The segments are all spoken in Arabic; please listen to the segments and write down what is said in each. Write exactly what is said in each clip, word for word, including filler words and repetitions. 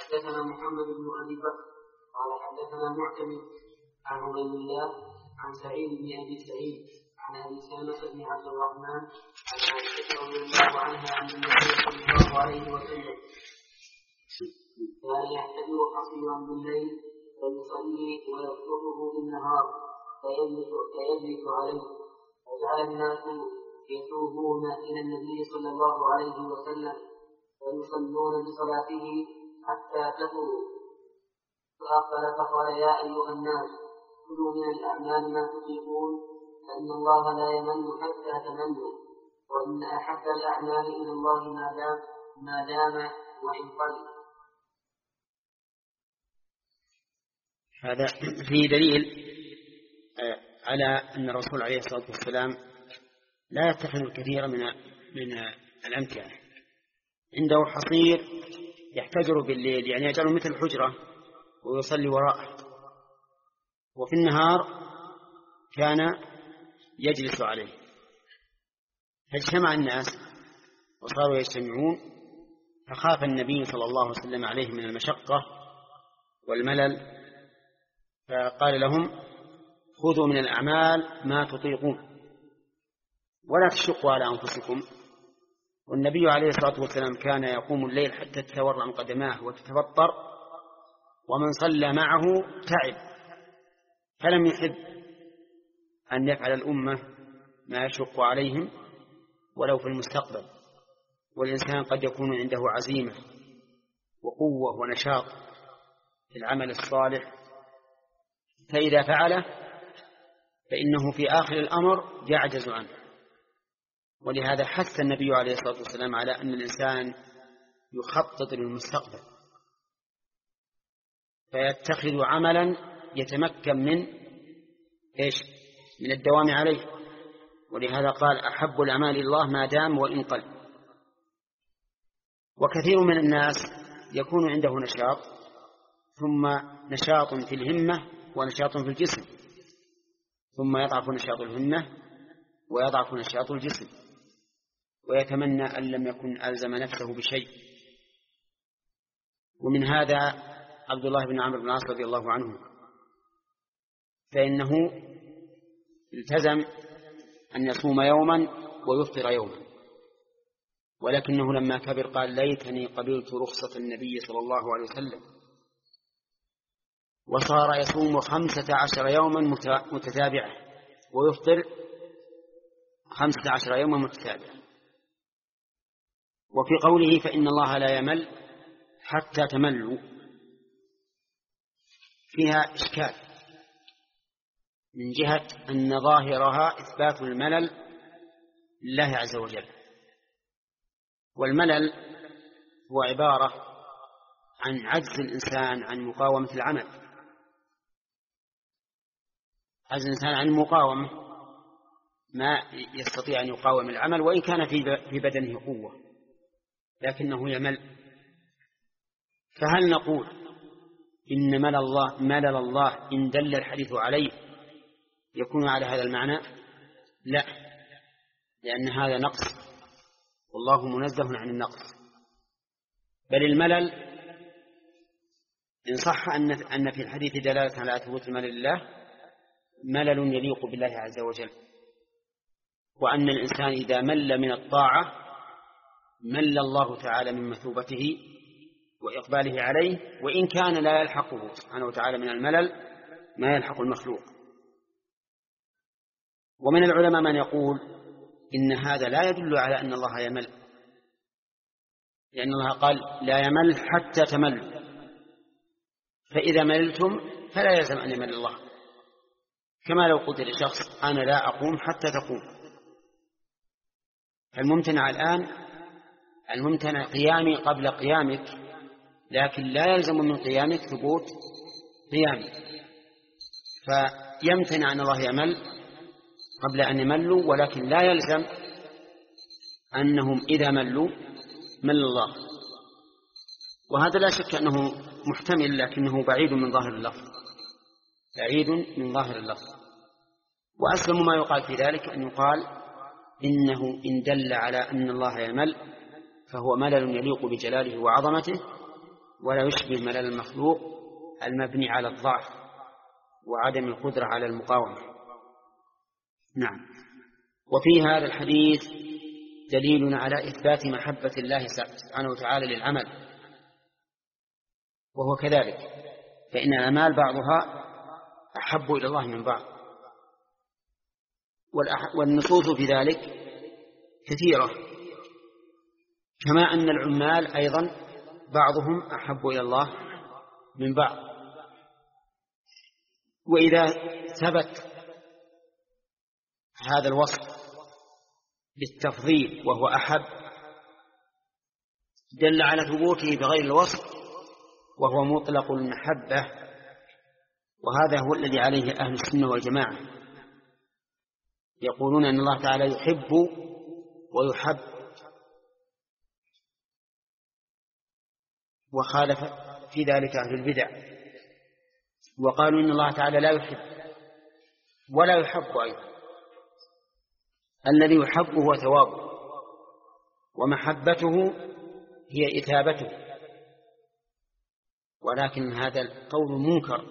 حدثنا محمد بن أبي بكر قال حدثنا معتمد عن عبيد الله عن سعيد بن أبي سعيد عن أبي سلمة بن عبد الرحمن عن عائشة رضي الله عنها عن النبي صلى الله عليه وسلم كان يحتجر حصيرا بالليل فيصلي ويصبحه بالنهار فيجلس عليه وجعل الناس يتوبون إلى النبي صلى الله عليه وسلم ويصلون بصلاته حتى كفروا فأقبل فقال يا أيها الناس كلوا من الأعمال ما تطيقون فإن الله لا يمن حتى تمنوا وإن أحب الأعمال إلى الله ما دام ما دام وإن قل. هذا فيه دليل على أن الرسول عليه الصلاة والسلام لا يتخذ الكثير من من الأمتعة. عنده حصير يحتجر بالليل، يعني يجعله مثل حجرة ويصلي وراءه، وفي النهار كان يجلس عليه. فاجتمع الناس وصاروا يجتمعون، فخاف النبي صلى الله عليه وسلم عليه من المشقة والملل، فقال لهم خذوا من الأعمال ما تطيقون ولا تشقوا على أنفسكم. والنبي عليه الصلاة والسلام كان يقوم الليل حتى تتورم قدماه وتتفطر، ومن صلى معه تعب، فلم يحب أن يفعل الأمة ما يشق عليهم ولو في المستقبل. والإنسان قد يكون عنده عزيمة وقوة ونشاط في العمل الصالح، فإذا فعله فإنه في آخر الأمر يعجز عنه. ولهذا حث النبي عليه الصلاة والسلام على أن الإنسان يخطط للمستقبل فيتخذ عملا يتمكن من إيش؟ من الدوام عليه. ولهذا قال أحب الأعمال إلى الله ما دام وإن قل. وكثير من الناس يكون عنده نشاط، ثم نشاط في الهمة ونشاط في الجسم، ثم يضعف نشاط الهمة ويضعف نشاط الجسم، ويتمنى أن لم يكن ألزم نفسه بشيء. ومن هذا عبد الله بن عمرو بن العاص رضي الله عنه، فإنه التزم أن يصوم يوما ويفطر يوما، ولكنه لما كبر قال ليتني قبلت رخصة النبي صلى الله عليه وسلم، وصار يصوم خمسة عشر يوما متتابعة ويفطر خمسة عشر يوما متتابعة. وفي قوله فإن الله لا يمل حتى تملوا فيها إشكال من جهة أن ظاهرها إثبات الملل لله عز وجل، والملل هو عبارة عن عجز الإنسان عن مقاومة العمل، عجز الإنسان عن المقاومة، ما يستطيع أن يقاوم العمل وإن كان في بدنه قوة لكنه يمل. فهل نقول إن ملل الله, ملل الله إن دل الحديث عليه يكون على هذا المعنى؟ لا، لأن هذا نقص والله منزه عن النقص. بل الملل إن صح أن في الحديث دلالة على ثبوت الملل لله، ملل يليق بالله عز وجل، وأن الإنسان إذا مل من الطاعة مل الله تعالى من مثوبته وإقباله عليه، وإن كان لا يلحقه سبحانه وتعالى من الملل ما يلحق المخلوق. ومن العلماء من يقول إن هذا لا يدل على أن الله يمل، لأن الله قال لا يمل حتى تملوا، فإذا مللتم فلا يلزم أن يمل الله. كما لو قلت لشخص أنا لا أقوم حتى تقوم، الممتنع الآن الممتنع قيامي قبل قيامك، لكن لا يلزم من قيامك ثبوت قيامي، فيمتنع أن الله يمل قبل أن يملوا، ولكن لا يلزم أنهم إذا ملوا مل الله. وهذا لا شك أنه محتمل، لكنه بعيد من ظاهر اللفظ، بعيد من ظاهر اللفظ. وأسلم ما يقال في ذلك أن يقال إنه إن دل على أن الله يمل فهو ملل يليق بجلاله وعظمته، ولا يشبه ملل المخلوق المبني على الضعف وعدم القدرة على المقاومة. نعم. وفي هذا الحديث دليل على إثبات محبة الله سبحانه وتعالى للعمل، وهو كذلك، فإن الأعمال بعضها أحب إلى الله من بعض، والنصوص في ذلك كثيرة، كما أن العمال أيضا بعضهم أحب إلى الله من بعض. وإذا ثبت هذا الوصف بالتفضيل وهو أحب دل على ثبوته بغير الوصف وهو مطلق المحبة، وهذا هو الذي عليه أهل السنة والجماعة، يقولون أن الله تعالى يحب ويحب، وخالف في ذلك أهل البدع وقالوا إن الله تعالى لا يحب ولا يحب أيضا. الذي يحب هو ثوابه، ومحبته هي إثابته، ولكن هذا القول منكر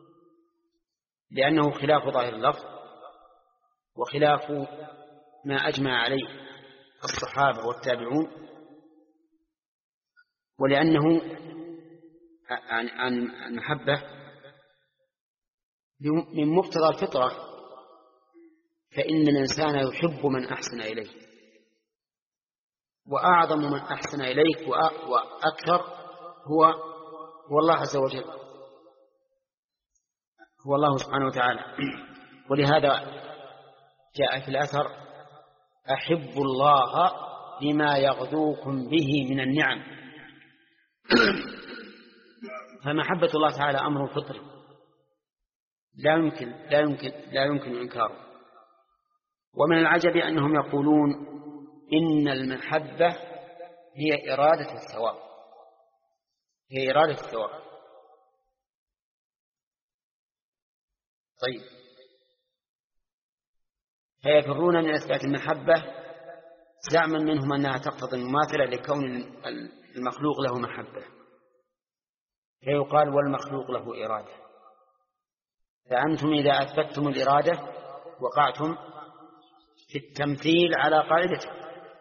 لأنه خلاف ظاهر اللفظ وخلاف ما أجمع عليه الصحابة والتابعون، ولأنه عن المحبة من مقتضى الفطرة، فإن الإنسان يحب من أحسن إليه، وأعظم من أحسن إليك وأكثر هو هو الله عز وجل، هو الله سبحانه وتعالى. ولهذا جاء في الأثر: أحب الله بما يغدوكم به من النعم. فمحبة الله تعالى أمر فطري لا يمكن لا يمكن لا يمكن إنكاره. ومن العجب أنهم يقولون إن المحبة هي إرادة الثواب، هي إرادة الثواب. طيب، فيفرون من إثبات المحبة زعما منهم أنها تقتضي المماثلة لكون المخلوق له محبة، فيقال والمخلوق له إرادة. فأنتم إذا أثبتتم الإرادة وقعتم في التمثيل على قاعدته.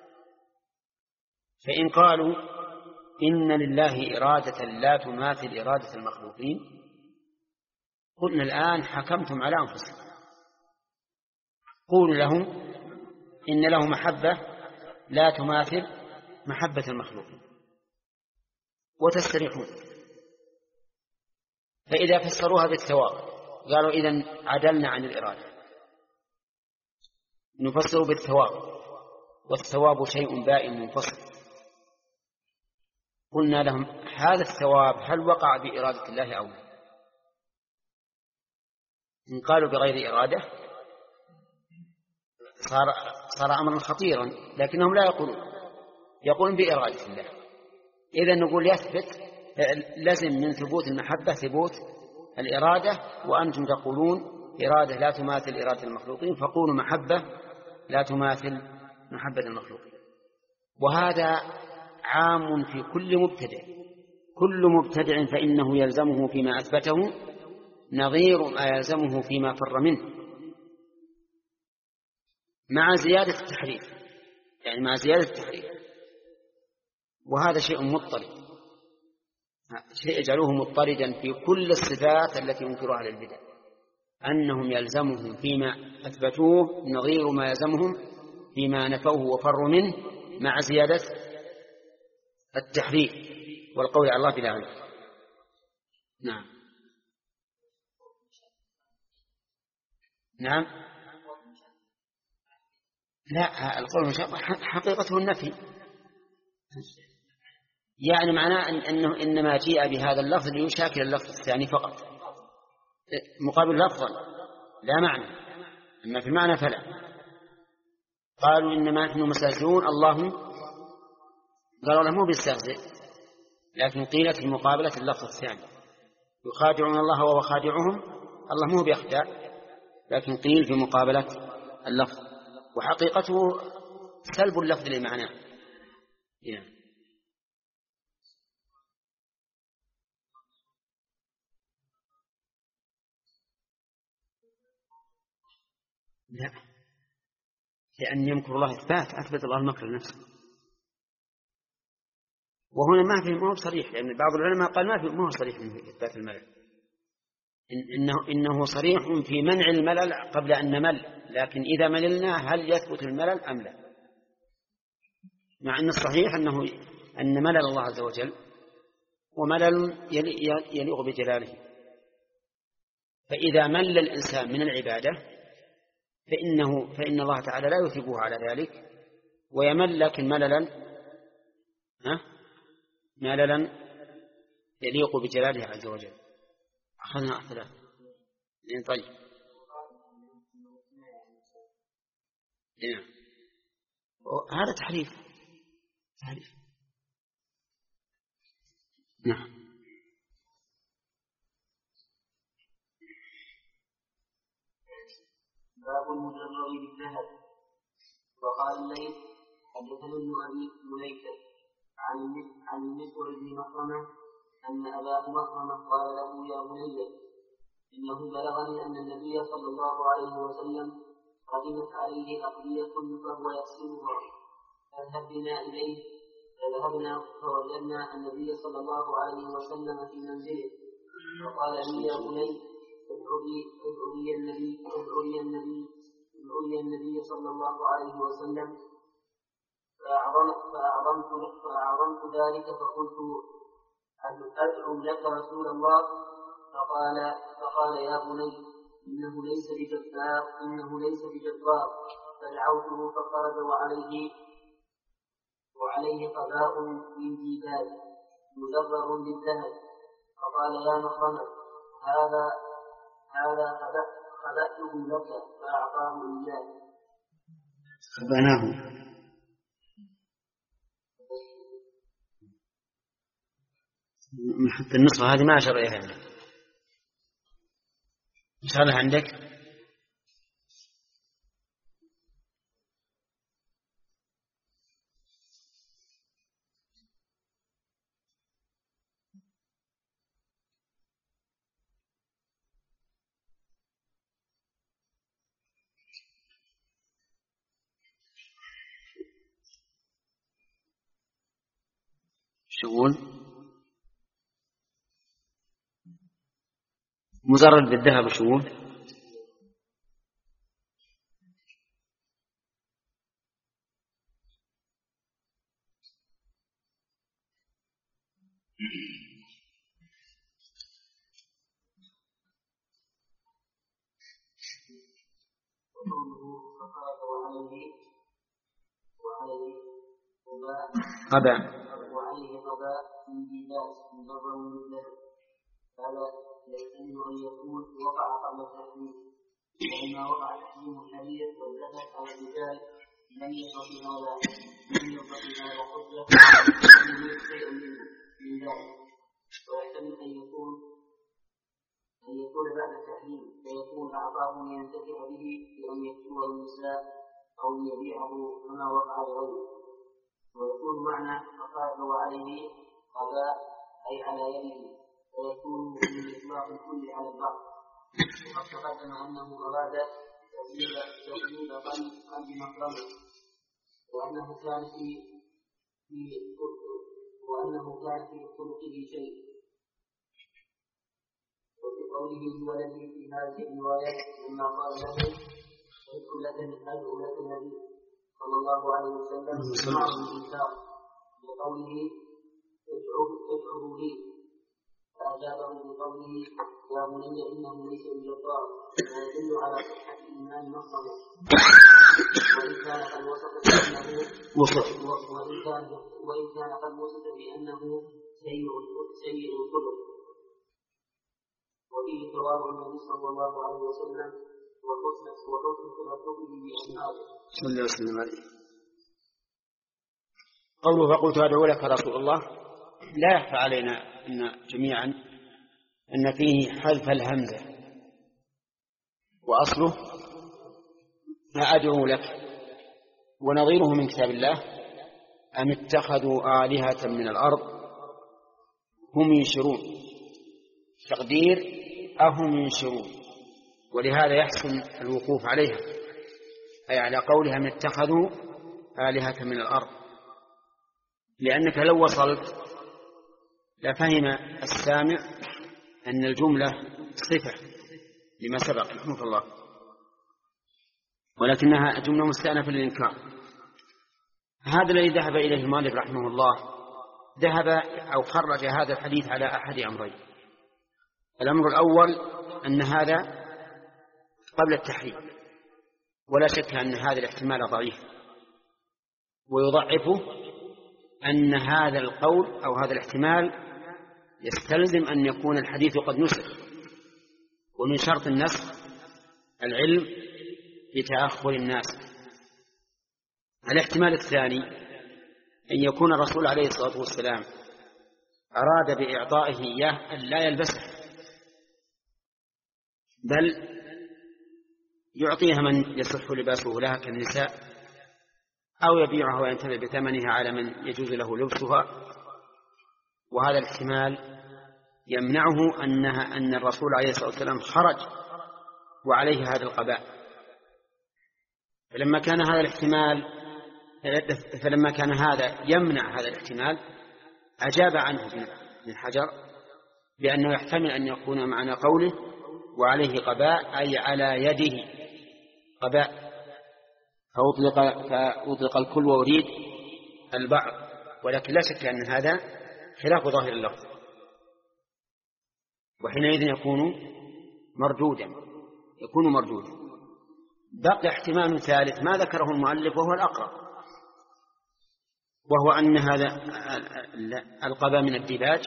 فإن قالوا إن لله إرادة لا تماثل إرادة المخلوقين، قلنا الآن حكمتم على أنفسكم. قولوا لهم إن له محبة لا تماثل محبة المخلوقين وتستريحون. فإذا فسروها بالثواب قالوا إذن عدلنا عن الإرادة، نفسر بالثواب، والثواب شيء بائن منفصل. قلنا لهم هذا الثواب هل وقع بإرادة الله أو لا؟ إن قالوا بغير إرادة صار, صار أمرا خطيرا، لكنهم لا يقولون، يقولون بإرادة الله. إذا نقول يثبت لازم من ثبوت المحبة ثبوت الإرادة، وأنتم تقولون إرادة لا تماثل إرادة المخلوقين، فقولوا محبة لا تماثل محبة المخلوقين. وهذا عام في كل مبتدع، كل مبتدع فإنه يلزمه فيما أثبته نظير ما يلزمه فيما فر منه، مع زيادة التحريف، يعني مع زيادة التحريف. وهذا شيء مضطرد، شيء يجعله مضطردا في كل الصفات التي ينكرها للبدع، أنهم يلزمهم فيما أثبتوه نظير ما يلزمهم فيما نفوه وفروا منه، مع زيادة التحريف والقول على الله بلا علم. نعم نعم لا، القول المشابه حقيقته النفي، يعني معناه أنه إنما جاء بهذا اللفظ ليشاكل اللفظ الثاني فقط مقابل لفظا لا معنى، أما في المعنى فلا. قالوا إنما نحن مستهزئون، اللهم قالوا له مو بيستهزئ، لكن قيلت في مقابلة اللفظ الثاني يخادعون الله وهو خادعهم، الله مو بيخدع، لكن قيل في مقابلة اللفظ، وحقيقته سلب اللفظ لمعناه. yeah. لا، لأن يمكر الله إثبات، أثبت الله المكر لنفسه. وهنا ما في ما هو صريح، لأن بعض العلماء قال ما في ما هو صريح من إثبات الملل، إن إنه إنه صريح في منع الملل قبل أن نمل، لكن إذا مللنا هل يثبت الملل أم لا؟ مع أن الصحيح أنه أن ملل الله عز وجل وملل يليق بجلاله. فإذا مل الإنسان من العبادة فإنه فإن الله تعالى لا يثيبه على ذلك ويمل، لكن مللا ها مللا يليق بجلاله عز وجل. أخذنا ثلاثة. طيب هذا تحريف تحريف. نعم. باب المجرد بالذهب. وقال الليث حدثنا ابن ابي مليكه عن عن المسور بن مخرمه ان اباه مخرمه قال له يا بني انه بلغني ان النبي صلى الله عليه وسلم قدمت عليه اقليه فهو يغسلها فاذهب بنا اليه. فذهبنا فوجدنا النبي صلى الله عليه وسلم في منزله فقال لي يا بني ادعو لي النبي ادعو لي النبي ادعو لي النبي صلى الله عليه وسلم. فأعظمت فأعظمت ذلك فقلت أدعو لك رسول الله. فقال فقال يا بني إنه ليس بجبار إنه ليس بجبار. فدعوته فخرج وعليه وعليه قباء من جبال مزرر بالذهب. فقال يا مخرمة هذا هذا خبأته لك فأعطاه إياه. خبأناه حتى النصف هذه ما أشر إليها عندك. إيش هذا عندك؟ شغول مزرد بالذهب شغول. قبع وعليه قباء من جبال مزرر بالذهب. هذا يحتمل أن يكون وقع قبل التحريم، لما وقع تحريم الحرير والذهب على الرجال لم يستطع هذا لم يستطع هذا حجة لم يجد شيء من ذلك. ويحتمل أن يكون أن يكون بعد التحريم فيكون أعطاه لينتفع به بأن يكسوه النساء أو يبيعه كما وقع لغيره. ويكون معنى فقال وعليه قضاء أي على يده ويكون من إطلاق الكل على البعض. وقد تقدم أنه أراد تقليل قلب مكرمه وأنه كان في وأنه كان في خلقه شيء. وفي قوله الولد في هذه الرواية لما قال له ادعو لك النبي صلى الله عليه وسلم معه الإنكار بقوله ادعوه لي، فأجابه بقوله يا بني إنه ليس بجبار، ويدل على صحة الإيمان مصدره. وإن كان قد وصف بأنه وإن كان قد وصف بأنه سيء الخلق. وفيه ثواب النبي صلى الله عليه وسلم وحسن تلطفه بأصحابه صلى الله عليه وسلم. قوله فقلت أدعو لك رسول الله لا يخفى علينا أن جميعا أن فيه حذف الهمزة وأصله أدعو لك، ونظيره من كتاب الله أم اتخذوا آلهة من الأرض هم ينشرون، تقدير أهم ينشرون، ولهذا يحسن الوقوف عليها أي على قولها من اتخذوا آلهة من الأرض، لأنك لو وصلت لفهم السامع أن الجملة صفة لما سبق رحمه الله، ولكنها جملة مستأنفة للإنكار. هذا الذي ذهب إليه المؤلف رحمه الله، ذهب أو خرج هذا الحديث على أحد أمرين. الأمر الأول أن هذا قبل التحريم، ولا شك أن هذا الاحتمال ضعيف، ويضعفه أن هذا القول أو هذا الاحتمال يستلزم أن يكون الحديث قد نسخ، ومن شرط النسخ العلم بتأخر الناس. الاحتمال الثاني أن يكون الرسول عليه الصلاة والسلام أراد بإعطائه إياه أن لا يلبسه، بل يعطيها من يصح لباسه لها كالنساء، أو يبيعها وينتفع بثمنها على من يجوز له لبسها. وهذا الاحتمال يمنعه أنها أن الرسول عليه الصلاة والسلام خرج وعليه هذا القباء. فلما كان هذا الاحتمال فلما كان هذا يمنع هذا الاحتمال، أجاب عنه ابن حجر بأنه يحتمل أن يكون معنى قوله وعليه قباء أي على يده قباء، فأطلق, فأطلق الكل وأريد البعض، ولكن لا شك أن هذا خلاف ظاهر اللفظ، وحينئذ يكون مردودا يكون مردودا. بقي احتمال ثالث ما ذكره المؤلف وهو الأقرب، وهو أن هذا القباء من الديباج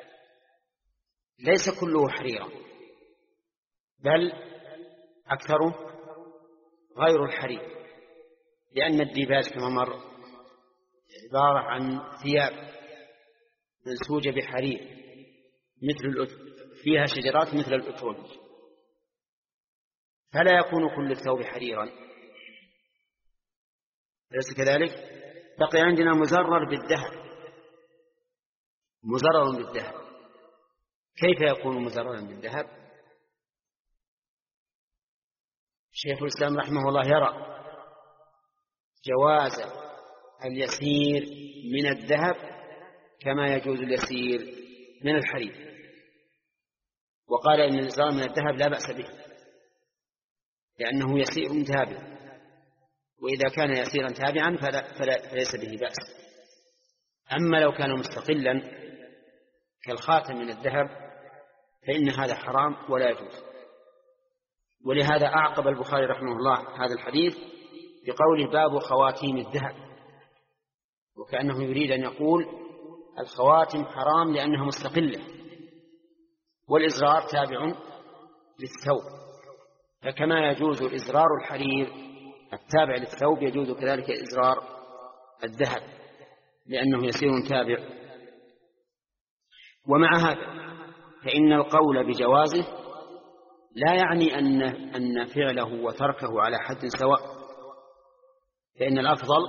ليس كله حريرا، بل أكثره غير الحرير، لأن الديباج كما مر عبارة عن ثياب منسوجة بحرير مثل فيها شجرات مثل الأترج، فلا يكون كل الثوب حريرا، أليس كذلك؟ بقي عندنا مزرر بالذهب. مزرر بالذهب كيف يكون مزررا بالذهب؟ شيخ الإسلام رحمه الله يرى جواز اليسير من الذهب كما يجوز اليسير من الحرير، وقال إن الإزرار من الذهب لا بأس به لأنه يسير تابعا، وإذا كان يسيرا تابعا فلا فلا فليس به بأس. أما لو كان مستقلا كالخاتم من الذهب فإن هذا حرام ولا يجوز. ولهذا أعقب البخاري رحمه الله هذا الحديث بقوله باب خواتيم الذهب، وكأنه يريد أن يقول الخواتم حرام لأنها مستقلة، والإزرار تابع للثوب، فكما يجوز إزرار الحرير التابع للثوب يجوز كذلك إزرار الذهب لأنه يسير تابع. ومع هذا فإن القول بجوازه لا يعني أن أن فعله وتركه على حد سواء، فإن الأفضل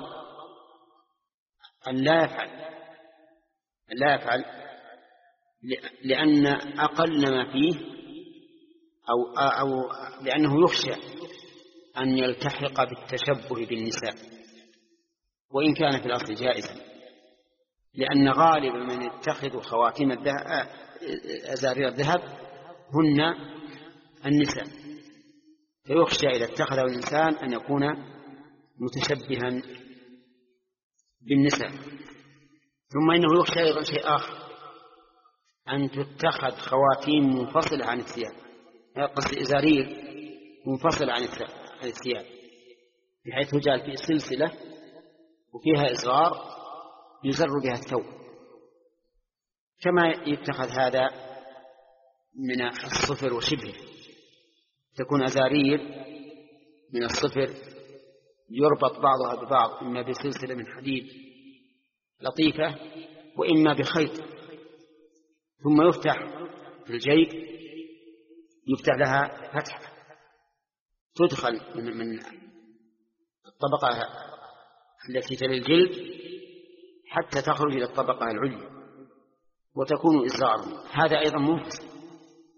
أن لا يفعل أن لا يفعل لأن أقل ما فيه أو أو لأنه يخشى أن يلتحق بالتشبه بالنساء، وإن كان في الأصل جائزا، لأن غالب من يتخذ خواتيم الذهب أزارير الذهب هن النساء، فيخشى إذا اتخذه الإنسان أن يكون متشبها بالنساء. ثم إنه يخشى أيضا شيء آخر، أن تتخذ خواتيم منفصلة عن الثياب، قصد إزارير منفصلة عن الثياب، بحيث يجعل فيه سلسلة وفيها إزرار يزر بها الثوب، كما يتخذ هذا من الصفر وشبهه، تكون أزارير من الصفر يربط بعضها ببعض إما بسلسلة من حديد لطيفة وإما بخيط، ثم يفتح في الجيب يفتح لها فتحة تدخل من الطبقة التي تلي الجلد حتى تخرج إلى الطبقة العليا وتكون إزرارا. هذا أيضا منفصل.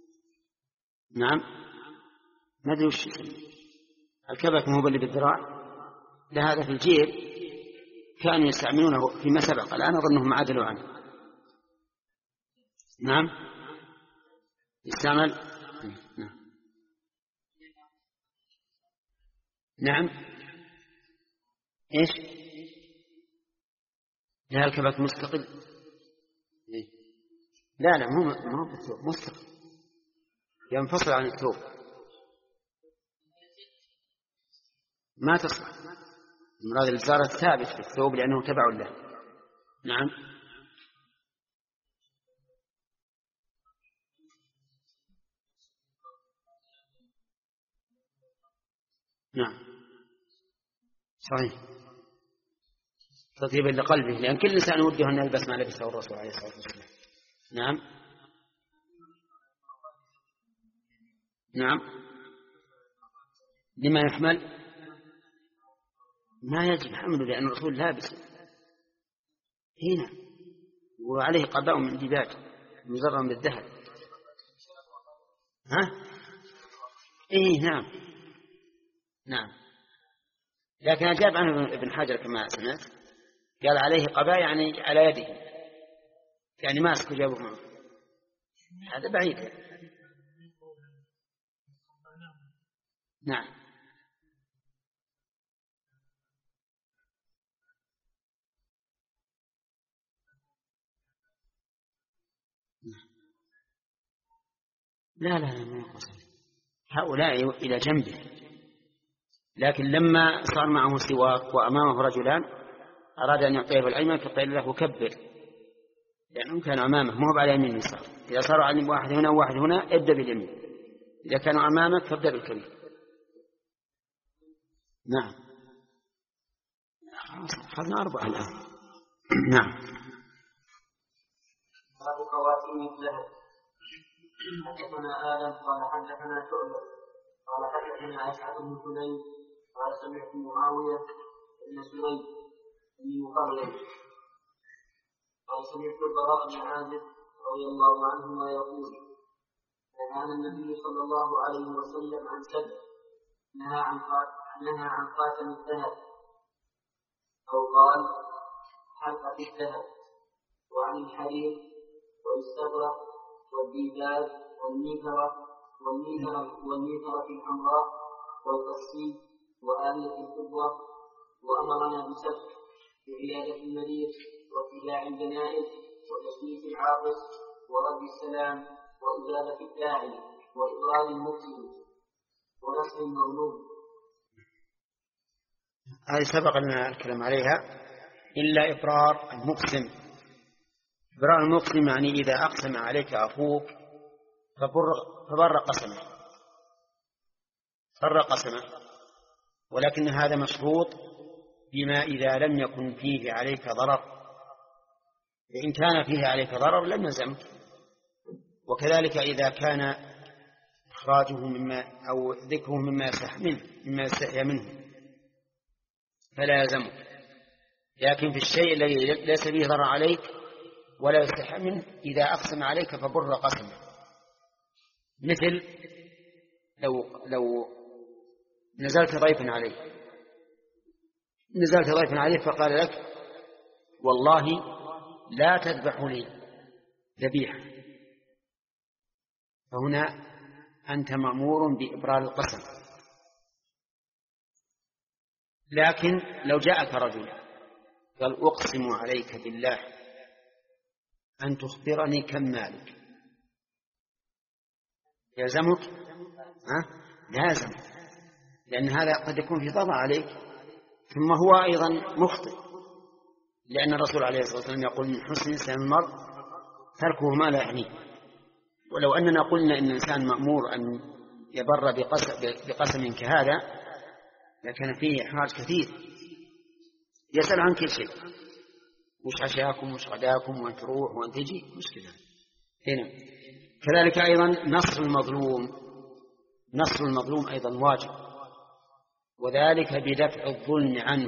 نعم، ما أدري وش الكبك مو اللي بالذراع لهذا في الجيب كانوا يستعملونه فيما سبق، الآن أظنهم عدلوا عنه. نعم يستعمل. نعم, نعم. إيش؟ لا الكبات مستقل. لا لا مو مو بالثوب مستقل، ينفصل عن الثوب، ما تصلح. المراد الإزار الثابت في الثوب لأنه تبع له. نعم. نعم صحيح، تطيبا لقلبه، لأن كل إنسان وده أن يلبس ما لبسه الرسول عليه الصلاة والسلام. نعم نعم. لما يحمل؟ ما يجب حمله لأن الرسول لابس هنا وعليه قباء من ديباج مزرع بالذهب. ها؟ إيه نعم نعم. لكن أجاب عنه ابن حجر كما سمعت، قال عليه قباء يعني على يده، يعني ماسك جابه معه، هذا بعيد. نعم لا لا لا ما يقصد هؤلاء إلى جنبه، لكن لما صار معه سواك وأمامه رجلان أراد أن يعطيه الأيمن فقال له كبر، لأنهم كانوا أمامه مو على يمين يسار. إذا صاروا عن واحد هنا وواحد هنا ابدأ باليمين، إذا كانوا أمامك فابدأ بالكبير. نعم أخذنا أربعة الآن. نعم. باب خواتيم الذهب. حدثنا آدم قال حدثنا شعبة قال حدثنا أسعد بن سليم قال سمعت معاوية بن سليم بن مقرن قال سمعت البراء بن عازب رضي الله عنهما يقول نهى النبي صلى الله عليه وسلم عن سبع، نهى عن نهى عن خاتم الذهب، أو قال حلقة الذهب، وعن الحرير والاستبرق والديباج والميثرة والميثرة والميثرة الحمراء والقصي وآلية الفضة، وأمرنا بسفك بعيادة المريض واتباع الجنائز وتشميت العاطس ورد السلام وإجابة الداعي وإضرار المسلم ونصر المظلوم. هذه سبق لنا الكلام عليها. إلا إبرار المقسم. إبرار المقسم يعني إذا أقسم عليك أخوك فبر, فبر قسمه فر قسمه، ولكن هذا مشروط بما إذا لم يكن فيه عليك ضرر، فإن كان فيه عليك ضرر لم يلزمك. وكذلك إذا كان إخراجه مما أو ذكره مما يستحي منه مما يستحي منه فلا يلزمك. لكن في الشيء الذي ليس فيه ضرر عليك ولا يستحي منه إذا أقسم عليك فبر قسمه. مثل لو لو نزلت ضيفا عليه نزلت ضيفا عليه فقال لك والله لا تذبح لي ذبيحة، فهنا أنت مأمور بإبرار القسم. لكن لو جاءك رجل قال أقسم عليك بالله أن تخبرني كم مالك، يلزمك؟ ها؟ لازم، لأن هذا قد يكون في ضرر عليك، ثم هو أيضا مخطئ، لأن الرسول عليه الصلاة والسلام يقول من حسن إسلام المرء تركه ما لا يعنيه. ولو أننا قلنا إن الإنسان مأمور أن يبر بقسم, بقسم كهذا لكان فيه إحراج كثير، يسأل عن كل شيء، وش عشاكم وش غداكم وأن تروح وأن تجي، مشكلة هنا. كذلك أيضا نصر المظلوم، نصر المظلوم أيضا واجب، وذلك بدفع الظلم عنه،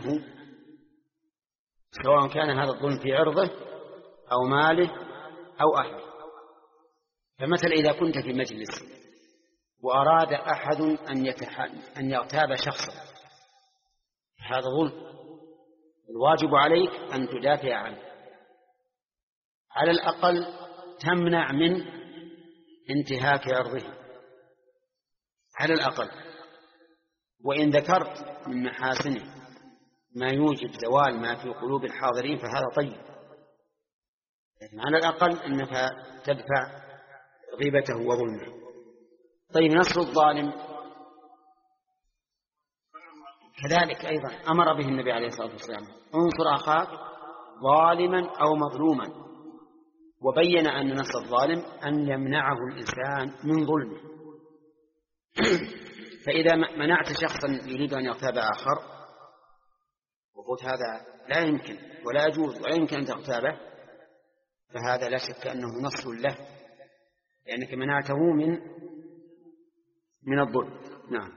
سواء كان هذا الظلم في عرضه أو ماله أو أهله. فمثلا إذا كنت في مجلس وأراد أحد أن, يتح... أن يغتاب شخصا، هذا ظلم. الواجب عليك أن تدافع عنه، على الأقل تمنع من انتهاك عرضه على الأقل. وإن ذكرت من محاسنه ما يوجب زوال ما في قلوب الحاضرين فهذا طيب، لكن على الأقل أنك تدفع غيبته وظلمه. طيب نصر الظالم كذلك أيضا أمر به النبي عليه الصلاة والسلام: انصر أخاك ظالما أو مظلوما، وبين أن نصر الظالم أن يمنعه الإنسان من ظلمه. فإذا منعت شخصا يريد أن يغتاب آخر وقلت هذا لا يمكن ولا يجوز ولا يمكن أن تغتابه، فهذا لا شك أنه نصر له، لأنك منعته من من الظلم. نعم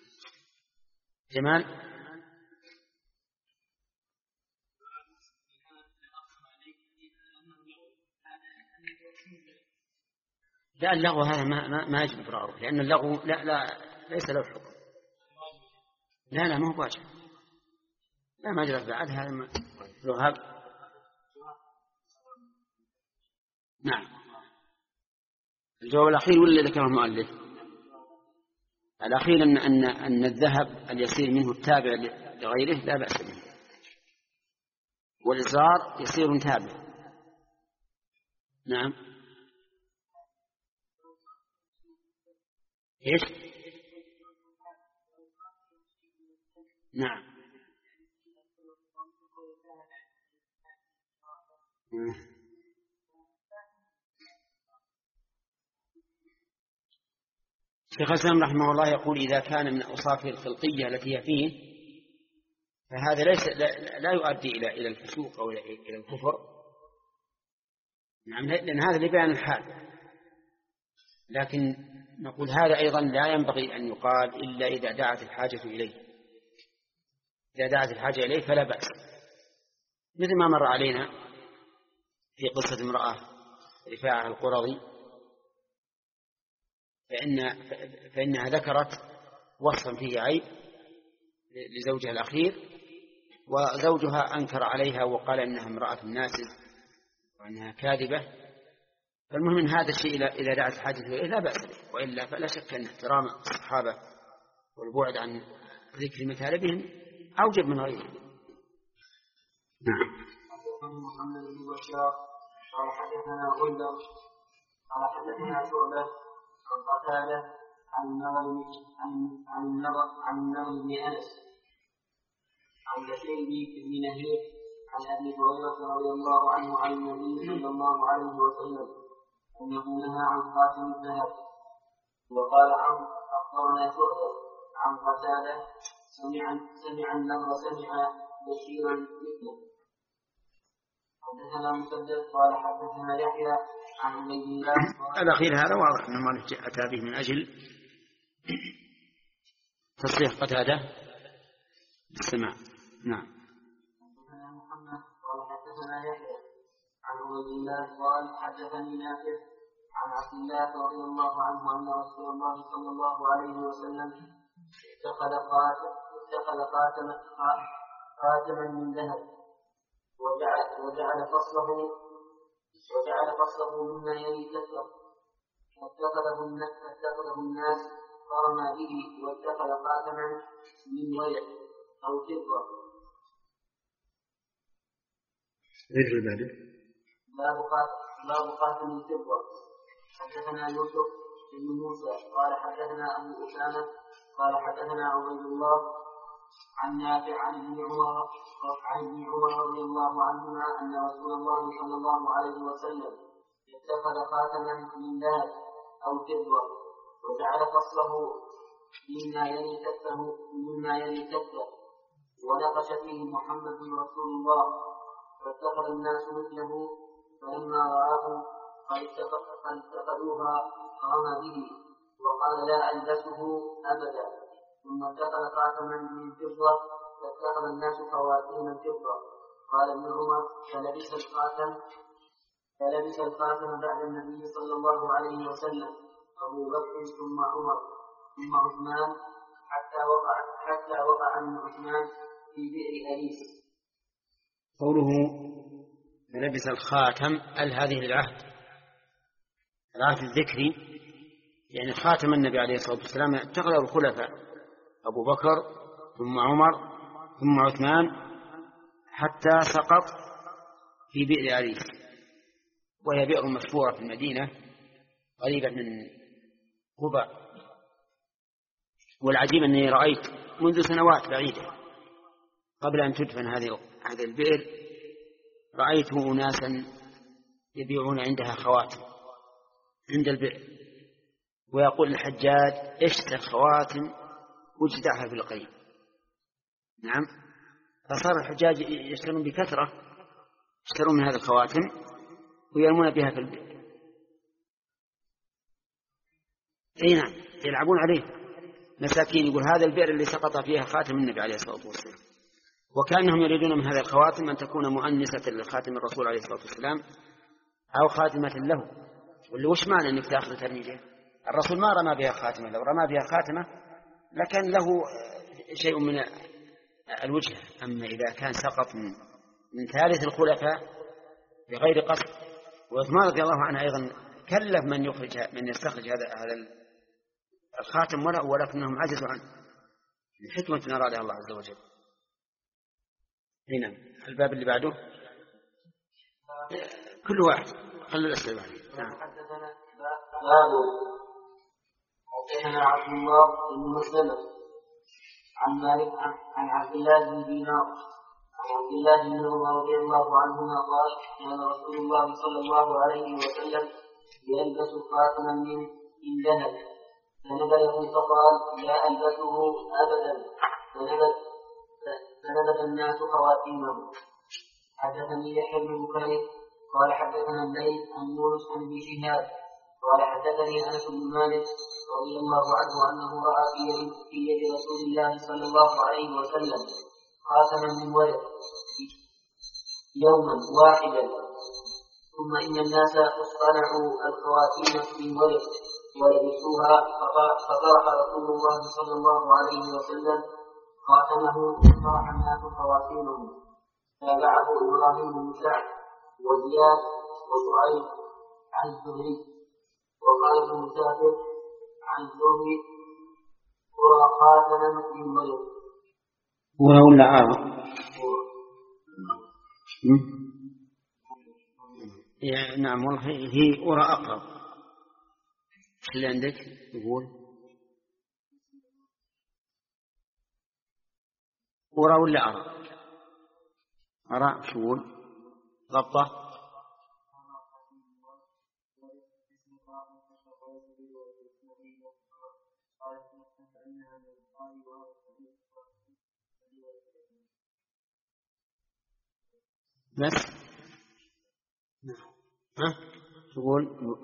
جمال. لا، اللغو هذا ما ما, ما يجب إبراره، لأن اللغو لا لا ليس له حكم. لا لا ما هو واجب، لا ما جرت بعد هذا ما لغاب. نعم الجواب الأخير ولا ذكره المؤلف؟ الأخير أن أن أن الذهب اليسير منه التابع لغيره لا بأس به، والإزار يسير تابع. نعم إيش؟ نعم شيخ الإسلام رحمه الله يقول: إذا كان من أوصاف الخلقية التي هي فيه فهذا ليس لا, لا يؤدي إلى إلى الفسوق أو إلى الكفر. نعم لأن هذا لبيان الحال، لكن نقول هذا أيضا لا ينبغي أن يقال إلا إذا دعت الحاجة إليه. إذا دعت الحاجة إليه فلا بأس، مثل ما مر علينا في قصة امرأة رفاعة القرظي، فإن فإنها ذكرت وصفا فيه عيب لزوجها الأخير، وزوجها أنكر عليها وقال إنها امرأة ناسز وأنها كاذبة. فالمهم من هذا الشيء إذا دعت الحاجة إليه لا بأس به، وإلا فلا شك أن احترام الصحابة والبعد عن ذكر مثالبهم أوجب من غيره. نعم. محمد بن بشار قال حدثنا غندر قال حدثنا شعبة عن قتادة عن النضر عن النضر عن النضر بن أنس عن بشير بن نهير عن أبي هريرة رضي الله عنه عن النبي صلى الله عليه وسلم أنه نهى عن خاتم الذهب. وقال عن أخبرنا شعبة عن قتادة سمع سمع النضر سمع بشيرا مثله. حدثنا مسدد قال حدثنا يحيى عن عبيد الله. الأخير هذا واضح أنه ما أتى به من أجل تصريح قتادة بالسماع. نعم. حدثنا محمد قال حدثنا يحيى عن عبيد الله قال حدثني نافع عن عبد الله رضي الله عنه أن رسول الله صلى الله عليه وسلم اتخذ خاتم اتخذ خاتم خاتما من ذهب وجعل وجعل فصله وجعل فصله مما يلي كثر، فاتخذه الناس فرمى به، واتخذ خاتما من ورق أو فضة. غير الباب باب خاتم الفضة. حدثنا يوسف بن موسى قال حدثنا أبو أسامة قال حدثنا عبيد الله عن نافع عن ابن عمر عن ابن عمر رضي الله عنهما أن رسول الله صلى الله عليه وسلم اتخذ خاتما من ذهب أو فضة وجعل فصله مما يلي كفه مما يلي كفه ونقش فيه محمد رسول الله، فاتخذ الناس مثله، فلما رآه قد اتخذوها رمى به وقال لا ألبسه أبدا. ثم اتخذ خاتما من فضة فاتخذ الناس خواتيم الفضة. قال ابن عمر فلبس الخاتم فلبس الخاتم بعد النبي صلى الله عليه وسلم أبو بكر ثم عمر ثم عثمان حتى وقع حتى وقع من عثمان في بئر أنيس. قوله لبس الخاتم ال هذه العهد العهد الذكري، يعني خاتم النبي عليه الصلاة والسلام تغلب الخلفاء أبو بكر ثم عمر ثم عثمان حتى سقط في بئر أنيس، وهي بئر مشهورة في المدينة قريبة من قباء. والعجيب أني رأيت منذ سنوات بعيدة قبل أن تدفن هذه هذه البئر، رأيت أناسا يبيعون عندها خواتم عند البئر، ويقول الحجاج اشتري خواتم وجدعها في القريب. نعم، فصار الحجاج يشترون بكثرة، يشترون من هذه الخواتم ويرمون بها في البئر. اي نعم، يلعبون عليه مساكين. يقول هذا البئر اللي سقط فيها خاتم النبي عليه الصلاة والسلام، وكأنهم يريدون من هذه الخواتم أن تكون مؤنسة لخاتم الرسول عليه الصلاة والسلام أو خاتمة له. واللي وش معنى أنك تأخذ ترميجه؟ الرسول ما رمى بها خاتمة، لو رمى بها خاتمة لكن له شيء من الوجهة. أما إذا كان سقط من, من ثالث الخلفاء بغير قصد. وعثمان رضي الله عنه أيضا كلف من يخرج من يستخرج هذا هذا الخاتم ولكنهم عجزوا عنه لحكمة أرادها الله عز وجل. هنا الباب اللي بعده كل واحد خلوا الأسئلة. نعم. باب حدثنا عبد الله بن مسلم عن مالك عن عبد الله بن دينار عن عبد الله بن عمر رضي الله عنهما قال كان رسول الله صلى الله عليه وسلم يلبس خاتما من ذهب فنبذه فقال لا ألبسه أبدا فنبذ الناس خواتيمهم. حدثني يحيى بن بكير قال حدثنا الليث عن يونس عن ابن شهاب قال حدثني أنس بن مالك رضي الله عنه أنه رأى في يد رسول الله صلى الله عليه وسلم خاتما من ورق يوما واحدا، ثم إن الناس اصطنعوا الخواتيم من ورق ولبسوها، فطرح رسول الله صلى الله عليه وسلم خاتمه وطرح الناس خواتيمهم. تابعه إبراهيم بن سعد وزياد وشعيب عن الزهري. وقال ابن مسافر عن الزهري قرى خاتما من ورق. ورا ولا عارة؟ نعم والله هي ورا أقرب. اللي عندك يقول ورا ولا أرى؟ أرى شو يقول ضبطه؟ بس ها تقول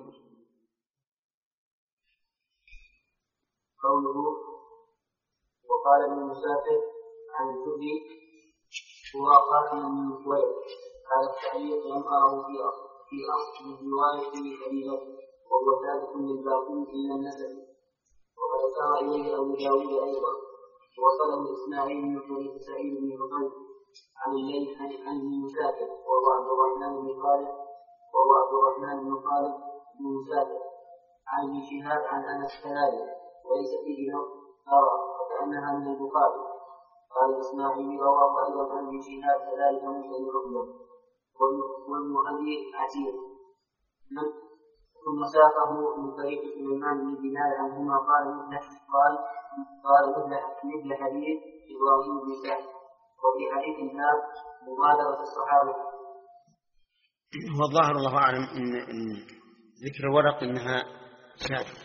قوله وقال ابن مسافر عن الزهري هو خاتم من ولد. هذا التعليق لم أره في في أصل رواية أبي بكر وهو ثابت للباقي إلا النسب، وقد سار إليه أبو داود أيضا. وصله إسماعيل بن حنيف سعيد بن رقيق عن الليث عن ابن مسافر وهو عبد الرحمن بن خالد وهو عبد الرحمن بن خالد بن مسافر عن ابن شهاب عن أنس كذلك، وليس فيه نقص أرى وكأنها من البخاري. قال إسماعيل رواه أيضا عن ابن شهاب كذلك موسى بن عقبة وابن أبي عتيق. ثم ساقه من طريق سليمان بن دينار عنهما قال مثل قال قال مثل حديث إبراهيم بن سعد. وفي حديث الباب مبادرة الصحابة. والظاهر الله أعلم إن ذكر الورق إنها شاذة،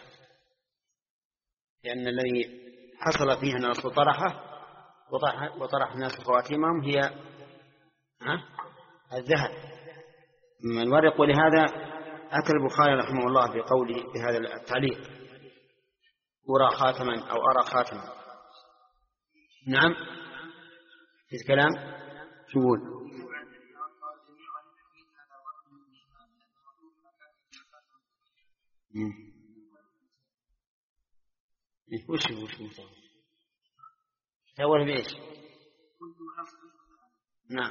لأن الذي حصل فيه أن الرسول طرحه وطرح الناس خواتيمهم هي الذهب من الورق. ولهذا أتى البخاري رحمه الله بقوله بهذا التعليق أرى خاتما أو أرى خاتما. نعم في الكلام شو يقول؟ وش هو وش هو أول بإيش؟ نعم.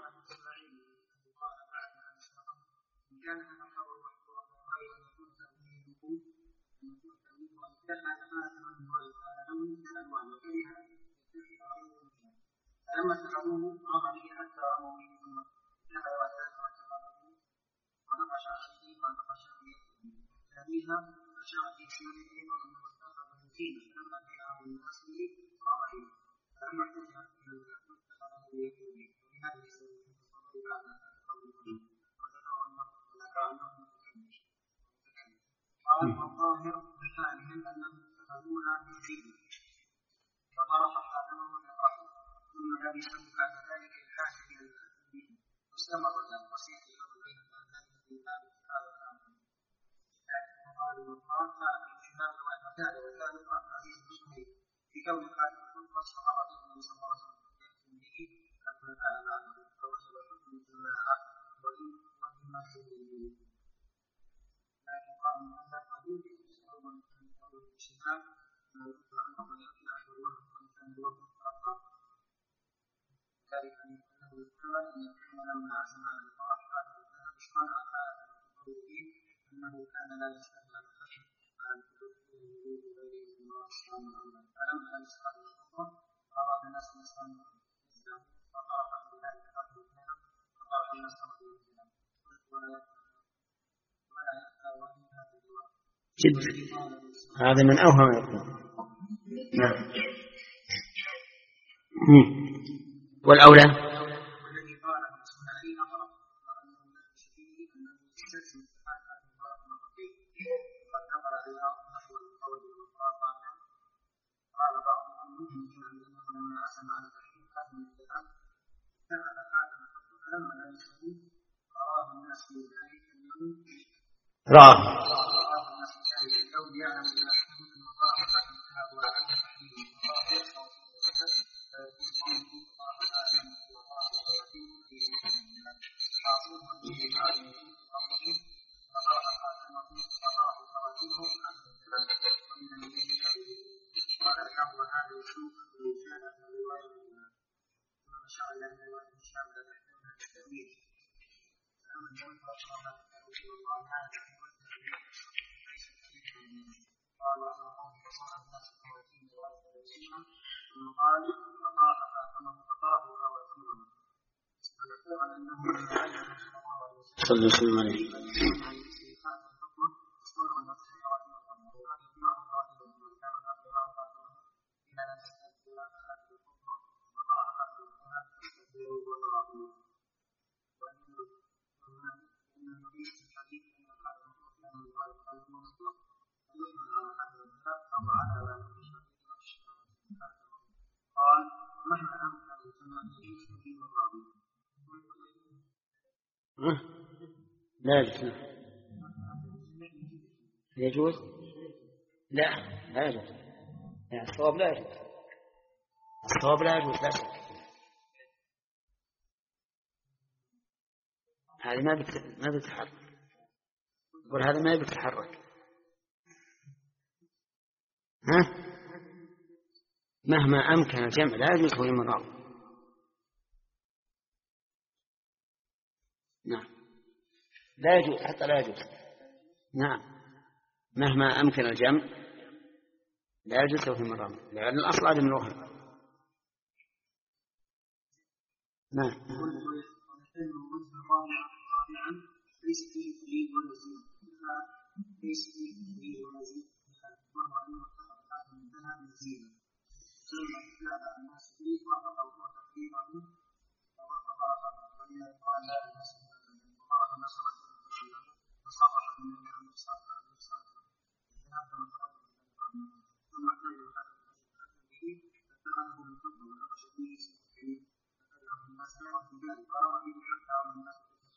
فلما سحبوه قام به حتى رموا به ثم كفى وثلاث وكفره ونقش عليه ما نقش به ثانيها فشاء في سنته وانه اتخذ مسينا فلما جاءه الناس به قام به فلما احتجها الى الكفر اتخذه بيده وبهذه السنه تصدق على قوله وذكر انه ذكر انه متكلم قال والظاهر بحالهم انهم اتخذوها مسينا فطرح خاتمه للرحم ثم لبسه بعد ذلك الحاجة إلى التأثير واستمر الوسيط بين الأذان في باب هذا الأمر. لكن قال والله كان الإجماع والمكان وكان قال عليه المسلمين في كون خاتم الخطبة الصحابة النبي صلى الله عليه وسلم يأتي به حتى كان معه فوجب حكم الجماعة وإن وإما سبيله. لكن قال من هذا قد يمكن تسلم من قول الاجتماع ما يذكر أنه يأتي أحد الوهم وإن كان الوهم أقرب. ذلك أنه يذكر أن يكون لما عزم على الفرح هذا الذهب صنع هذا القول أنه كان لا يستهل الخشب عن كل وجود غيره من الله سبحانه وتعالى فلما يسأل الخطبة أراد الناس يسأل مثله فطرح في ذلك هذا الذهب فطرح الناس مثله ولا يبقى وإن هذا الجواب جدا هذا من أوهم يكون. نعم. والأولى والذي قال الإسماعيلي أقرب وأنه يدرس فيه أنه يستثني هذا المرض مرتين قد نقل الرياض نحو القول والقاطع قال بعضهم يمكن أن يكون لما أسمع على تحريم هذا الكلام كان هذا الحكم فلما لا يسمعون أراد الناس في ذلك اليوم راه أراد الناس في ذلك اليوم يعلم أن الحكم المقاطع الكتاب وعلى تحريم المقاطع قال فقال فاطمه فقاه خواتيمه فذكر انه من علم صلى الله عليه وسلم قال مهما أمكن الجماع يجوز به الرابط لا يجوز يجوز لا لا يجوز يعني الصواب لا يجوز الصواب لا يجوز لا شك هذا ما بت... ما بيتحرك يقول هذا ما بيتحرك ها مهما أمكن الجمع لا يجوز هو المرأة. نعم لا يجوز حتى لا يجوز. نعم مهما أمكن الجمع لا يجوز هو المرأة لأن الأصل عدم الوهم. نعم ليس فيه دليل ولا زيد ليس فيه دليل ولا زيد وهو أنه اتخذ من ذهب الزينة ثم ابتدأ الناس فيه وقضوا تقريبا ووقف ومن قال لا الناس وقال الناس وصرح بالنبي عن الصلاة والسلام ذهب من قبل ثم احتاج هذا به فاتخذه من قبل ونقش به سبحانه فكلم الناس وفي ذلك قام به حتى الناس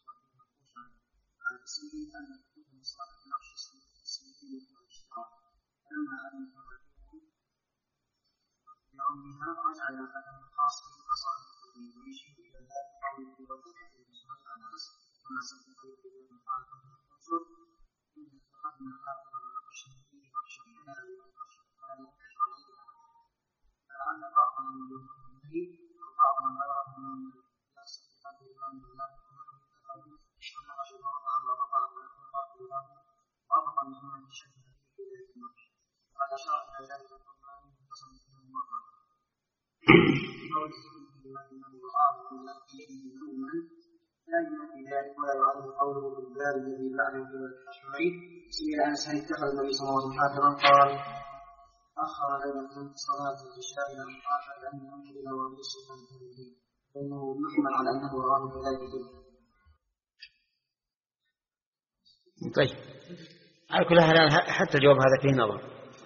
السنين أن يكون صاحب نقش السنين والاشتراك فلما أن يتوجهوا يومها رجع إلى هذا الخاص بالقصائد ويشير إلى ذلك قوله وتحدث بسورة الناس وما سبق بين الخالق والرسل إن اتخذنا هذا النقش فيه نقش الحلال ونقش الحلال عليها فلعل بعضهم يؤمن به وبعضهم غيره لا يؤدي ذلك ولا يعرف قوله بالباب الذي بعده الشرعي. سئل انس هل اتخذ النبي صلى الله عليه وسلم حافظا؟ قال اخر ليله صلاه العشاء الى مخافه ان ينظر الى وضوء السلطان فانه يحمل على انه راه بذلك جدا. طيب على كل حال حتى الجواب هذا فيه نظر.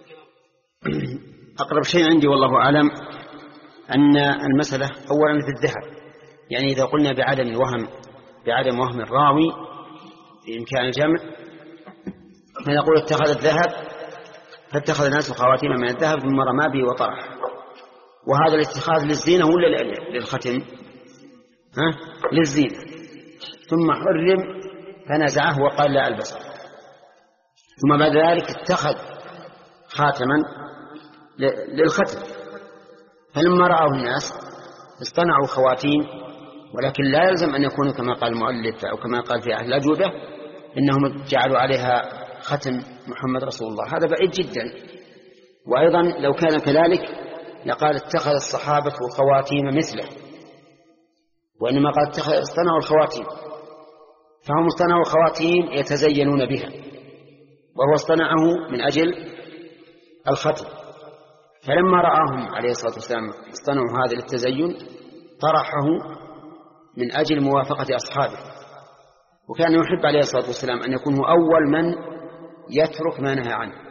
اقرب شيء عندي والله اعلم ان المساله اولا في الذهب، يعني اذا قلنا بعدم الوهم بعدم وهم الراوي بإمكان الجمع فنقول اتخذ الذهب فاتخذ الناس خواتيم من الذهب ثم رمى به وطرح، وهذا الاتخاذ للزينة ولا للختم؟ ها؟ للزينة، ثم حرم فنزعه وقال لا ألبسه، ثم بعد ذلك اتخذ خاتما للختم، فلما رأوا الناس اصطنعوا خواتيم، ولكن لا يلزم أن يكونوا كما قال المؤلف أو كما قال في أهل الأجوبة إنهم جعلوا عليها ختم محمد رسول الله، هذا بعيد جدا. وأيضا لو كان كذلك لقال اتخذ الصحابة خواتيم مثله، وإنما قال اتخذ اصطنعوا الخواتيم، فهم اصطنعوا خواتيم يتزينون بها، وهو اصطنعه من أجل الختم، فلما رآهم عليه الصلاة والسلام اصطنعوا هذا للتزين طرحه من أجل موافقة أصحابه، وكان يحب عليه الصلاة والسلام أن يكون هو أول من يترك ما نهى عنه،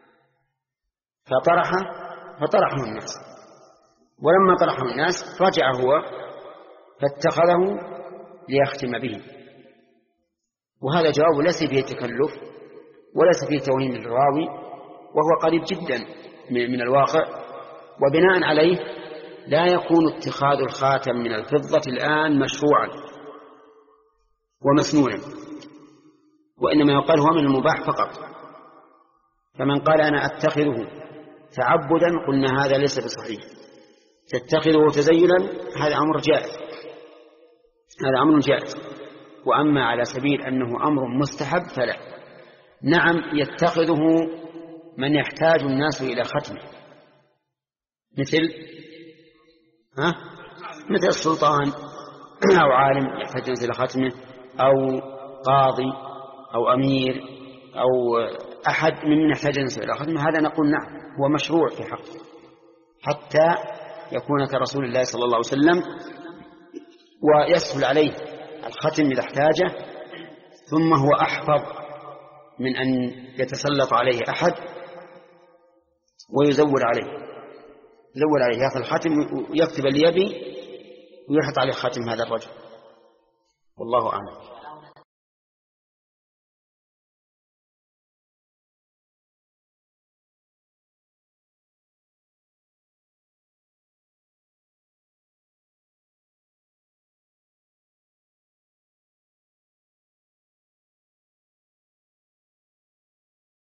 فطرحه فطرحه الناس، ولما طرحه الناس رجع هو فاتخذه ليختم به، وهذا جواب ليس فيه تكلف وليس فيه توهين الراوي، وهو قريب جدا من الواقع، وبناء عليه لا يكون اتخاذ الخاتم من الفضة الآن مشروعا ومسنونا، وإنما يقال هو من المباح فقط. فمن قال أنا أتخذه تعبدا قلنا هذا ليس بصحيح، تتخذه تزينا هذا أمر جائز، هذا أمر جائز. وأما على سبيل أنه أمر مستحب فلا، نعم يتخذه من يحتاج الناس إلى ختمه، مثل ها؟ مثل السلطان أو عالم يحتاج الناس إلى ختمه، أو قاضي أو أمير أو أحد من يحتاج الناس إلى ختمه، هذا نقول نعم هو مشروع في حقه حتى يكون كرسول الله صلى الله عليه وسلم ويسهل عليه الختم إذا احتاجه، ثم هو أحفظ من أن يتسلط عليه أحد ويزور عليه، يزور عليه يأخذ الختم ويكتب اللي يبي ويحط عليه ختم هذا الرجل، والله أعلم.